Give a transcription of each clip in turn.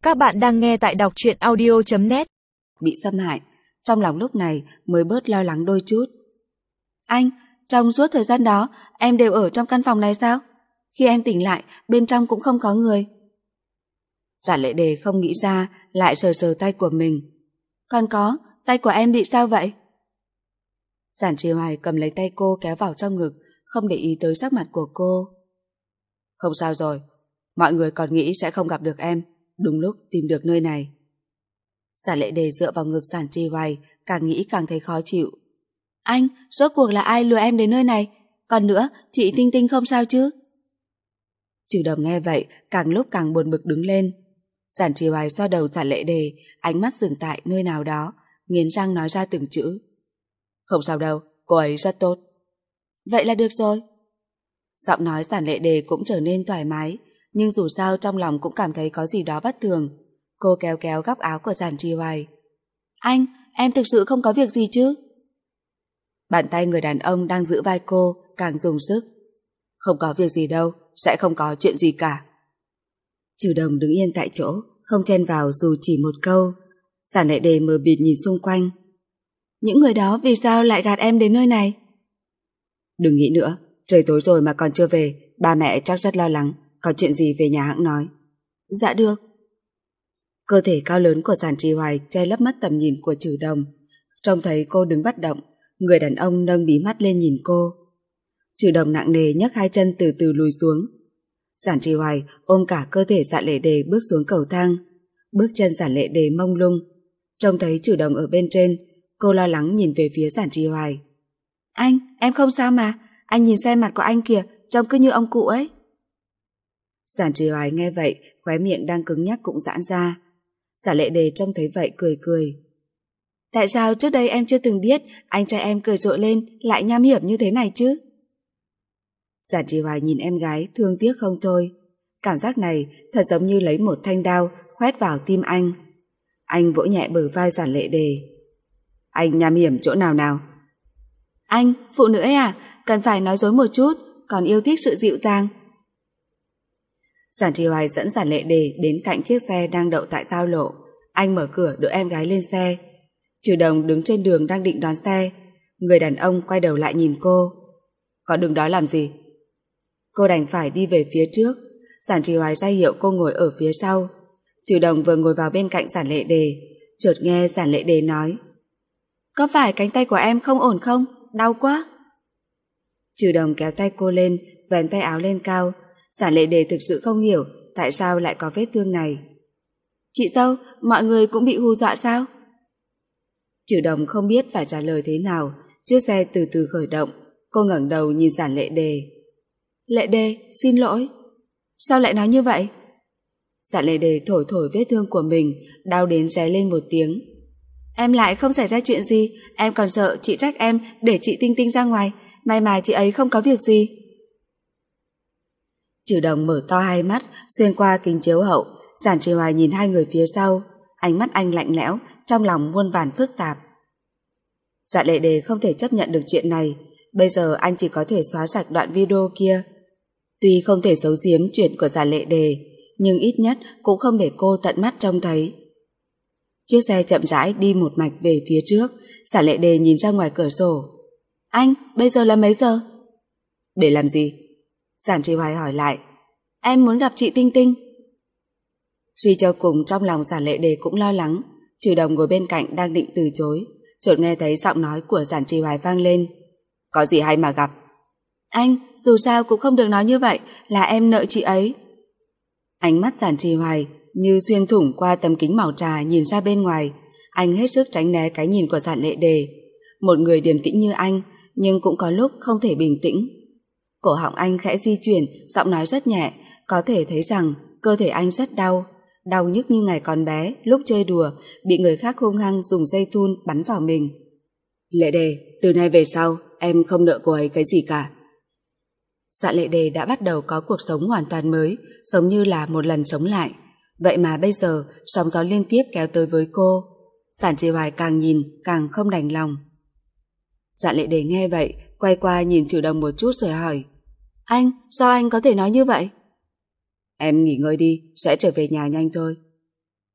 Các bạn đang nghe tại đọc truyện audio.net. Bị xâm hại, trong lòng lúc này mới bớt lo lắng đôi chút. Anh, trong suốt thời gian đó em đều ở trong căn phòng này sao? Khi em tỉnh lại, bên trong cũng không có người. Giả Lệ Đề không nghĩ ra, lại sờ sờ tay của mình. Còn có, tay của em bị sao vậy? Giản Trì Hoài cầm lấy tay cô kéo vào trong ngực, không để ý tới sắc mặt của cô. Không sao rồi, mọi người còn nghĩ sẽ không gặp được em, đúng lúc tìm được nơi này. Giả Lệ Đề dựa vào ngực Giản Trì Hoài, càng nghĩ càng thấy khó chịu. Anh, rốt cuộc là ai lừa em đến nơi này? Còn nữa, chị Tinh Tinh không sao chứ? Trừ Đồng nghe vậy, càng lúc càng buồn bực đứng lên. Giản Trì Hoài xoa đầu Giả Lệ Đề, ánh mắt dừng tại nơi nào đó, nghiến răng nói ra từng chữ. Không sao đâu, cô ấy rất tốt. Vậy là được rồi. Giọng nói Giả Lệ Đề cũng trở nên thoải mái, nhưng dù sao trong lòng cũng cảm thấy có gì đó bất thường. Cô kéo kéo góc áo của Giản Trì Hoài. Anh, em thực sự không có việc gì chứ? Bàn tay người đàn ông đang giữ vai cô càng dùng sức. Không có việc gì đâu, sẽ không có chuyện gì cả. Trừ Đồng đứng yên tại chỗ, không chen vào dù chỉ một câu. Giản Lệ Đề mờ mịt nhìn xung quanh. Những người đó vì sao lại gạt em đến nơi này? Đừng nghĩ nữa, trời tối rồi mà còn chưa về, ba mẹ chắc rất lo lắng, có chuyện gì về nhà hẵng nói. Dạ được. Cơ thể cao lớn của Giản Trì Hoài che lấp mất tầm nhìn của Trừ Đồng. Trông thấy cô đứng bất động, người đàn ông nâng mí mắt lên nhìn cô. Trừ Đồng nặng nề nhấc hai chân từ từ lùi xuống. Giản Trì Hoài ôm cả cơ thể Giả Lệ Đề bước xuống cầu thang. Bước chân Giả Lệ Đề mông lung. Trông thấy Trừ Đồng ở bên trên, cô lo lắng nhìn về phía Giản Trì Hoài. Anh, em không sao mà. Anh nhìn xem mặt của anh kìa, trông cứ như ông cụ ấy. Giản Trì Hoài nghe vậy, khóe miệng đang cứng nhắc cũng giãn ra. Giả Lệ Đề trông thấy vậy cười cười. Tại sao trước đây em chưa từng biết anh trai em cười rộ lên lại nham hiểm như thế này chứ? Giản Trì Hoài nhìn em gái thương tiếc không thôi. Cảm giác này thật giống như lấy một thanh đao khoét vào tim anh. Anh vỗ nhẹ bờ vai Giản Lệ Đề. Anh nham hiểm chỗ nào nào? Anh, phụ nữ ấy à, cần phải nói dối một chút, còn yêu thích sự dịu dàng. Giản Trì Hoài dẫn Giản Lệ Đề đến cạnh chiếc xe đang đậu tại giao lộ. Anh mở cửa đỡ em gái lên xe. Trừ Đồng đứng trên đường đang định đón xe. Người đàn ông quay đầu lại nhìn cô. Có đứng đó làm gì? Cô đành phải đi về phía trước. Giản Trì Hoài ra hiệu cô ngồi ở phía sau. Trừ Đồng vừa ngồi vào bên cạnh Giản Lệ Đề, chợt nghe Giản Lệ Đề nói. Có phải cánh tay của em không ổn không? Đau quá. Trừ Đồng kéo tay cô lên, vén tay áo lên cao. Giản Lệ Đề thực sự không hiểu tại sao lại có vết thương này. Chị dâu, mọi người cũng bị hù dọa sao? Trừ Đồng không biết phải trả lời thế nào. Chiếc xe từ từ khởi động. Cô ngẩng đầu nhìn Giản Lệ Đề. Lệ Đề, xin lỗi. Sao lại nói như vậy? Giản Lệ Đề thổi thổi vết thương của mình, đau đến ré lên một tiếng. Em lại không xảy ra chuyện gì, em còn sợ chị trách em để chị Tinh Tinh ra ngoài. May mà chị ấy không có việc gì. Trừ Đồng mở to hai mắt, xuyên qua kính chiếu hậu. Giản Trì Hoài nhìn hai người phía sau, ánh mắt anh lạnh lẽo, trong lòng muôn vàn phức tạp. Dạ Lệ Đề không thể chấp nhận được chuyện này. Bây giờ anh chỉ có thể xóa sạch đoạn video kia. Tuy không thể giấu giếm chuyện của Dạ Lệ Đề, nhưng ít nhất cũng không để cô tận mắt trông thấy. Chiếc xe chậm rãi đi một mạch về phía trước. Dạ Lệ Đề nhìn ra ngoài cửa sổ. Anh, bây giờ là mấy giờ? Để làm gì? Giản Trì Hoài hỏi lại. Em muốn gặp chị Tinh Tinh. Suy cho cùng trong lòng Giản Lệ Đề cũng lo lắng. Trừ Đồng ngồi bên cạnh đang định từ chối, chợt nghe thấy giọng nói của Giản Trì Hoài vang lên. Có gì hay mà gặp? Anh, dù sao cũng không được nói như vậy, là em nợ chị ấy. Ánh mắt Giản Trì Hoài như xuyên thủng qua tấm kính màu trà nhìn ra bên ngoài. Anh hết sức tránh né cái nhìn của Giản Lệ Đề. Một người điềm tĩnh như anh, nhưng cũng có lúc không thể bình tĩnh. Cổ họng anh khẽ di chuyển, giọng nói rất nhẹ, có thể thấy rằng cơ thể anh rất đau. Đau nhức như ngày còn bé, lúc chơi đùa, bị người khác hung hăng dùng dây thun bắn vào mình. Lệ Đề, từ nay về sau, em không nợ cô ấy cái gì cả. Dạ Lệ Đề đã bắt đầu có cuộc sống hoàn toàn mới, giống như là một lần sống lại. Vậy mà bây giờ, sóng gió liên tiếp kéo tới với cô. Giản Trì Hoài càng nhìn, càng không đành lòng. Dạ Lệ Đề nghe vậy, quay qua nhìn Trừ Đồng một chút rồi hỏi. Anh, sao anh có thể nói như vậy? Em nghỉ ngơi đi, sẽ trở về nhà nhanh thôi.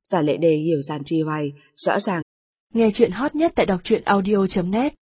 Giả Lệ Đề hiểu Giản Trì Hoài, rõ ràng. Nghe chuyện hot nhất tại đọc truyện audio.net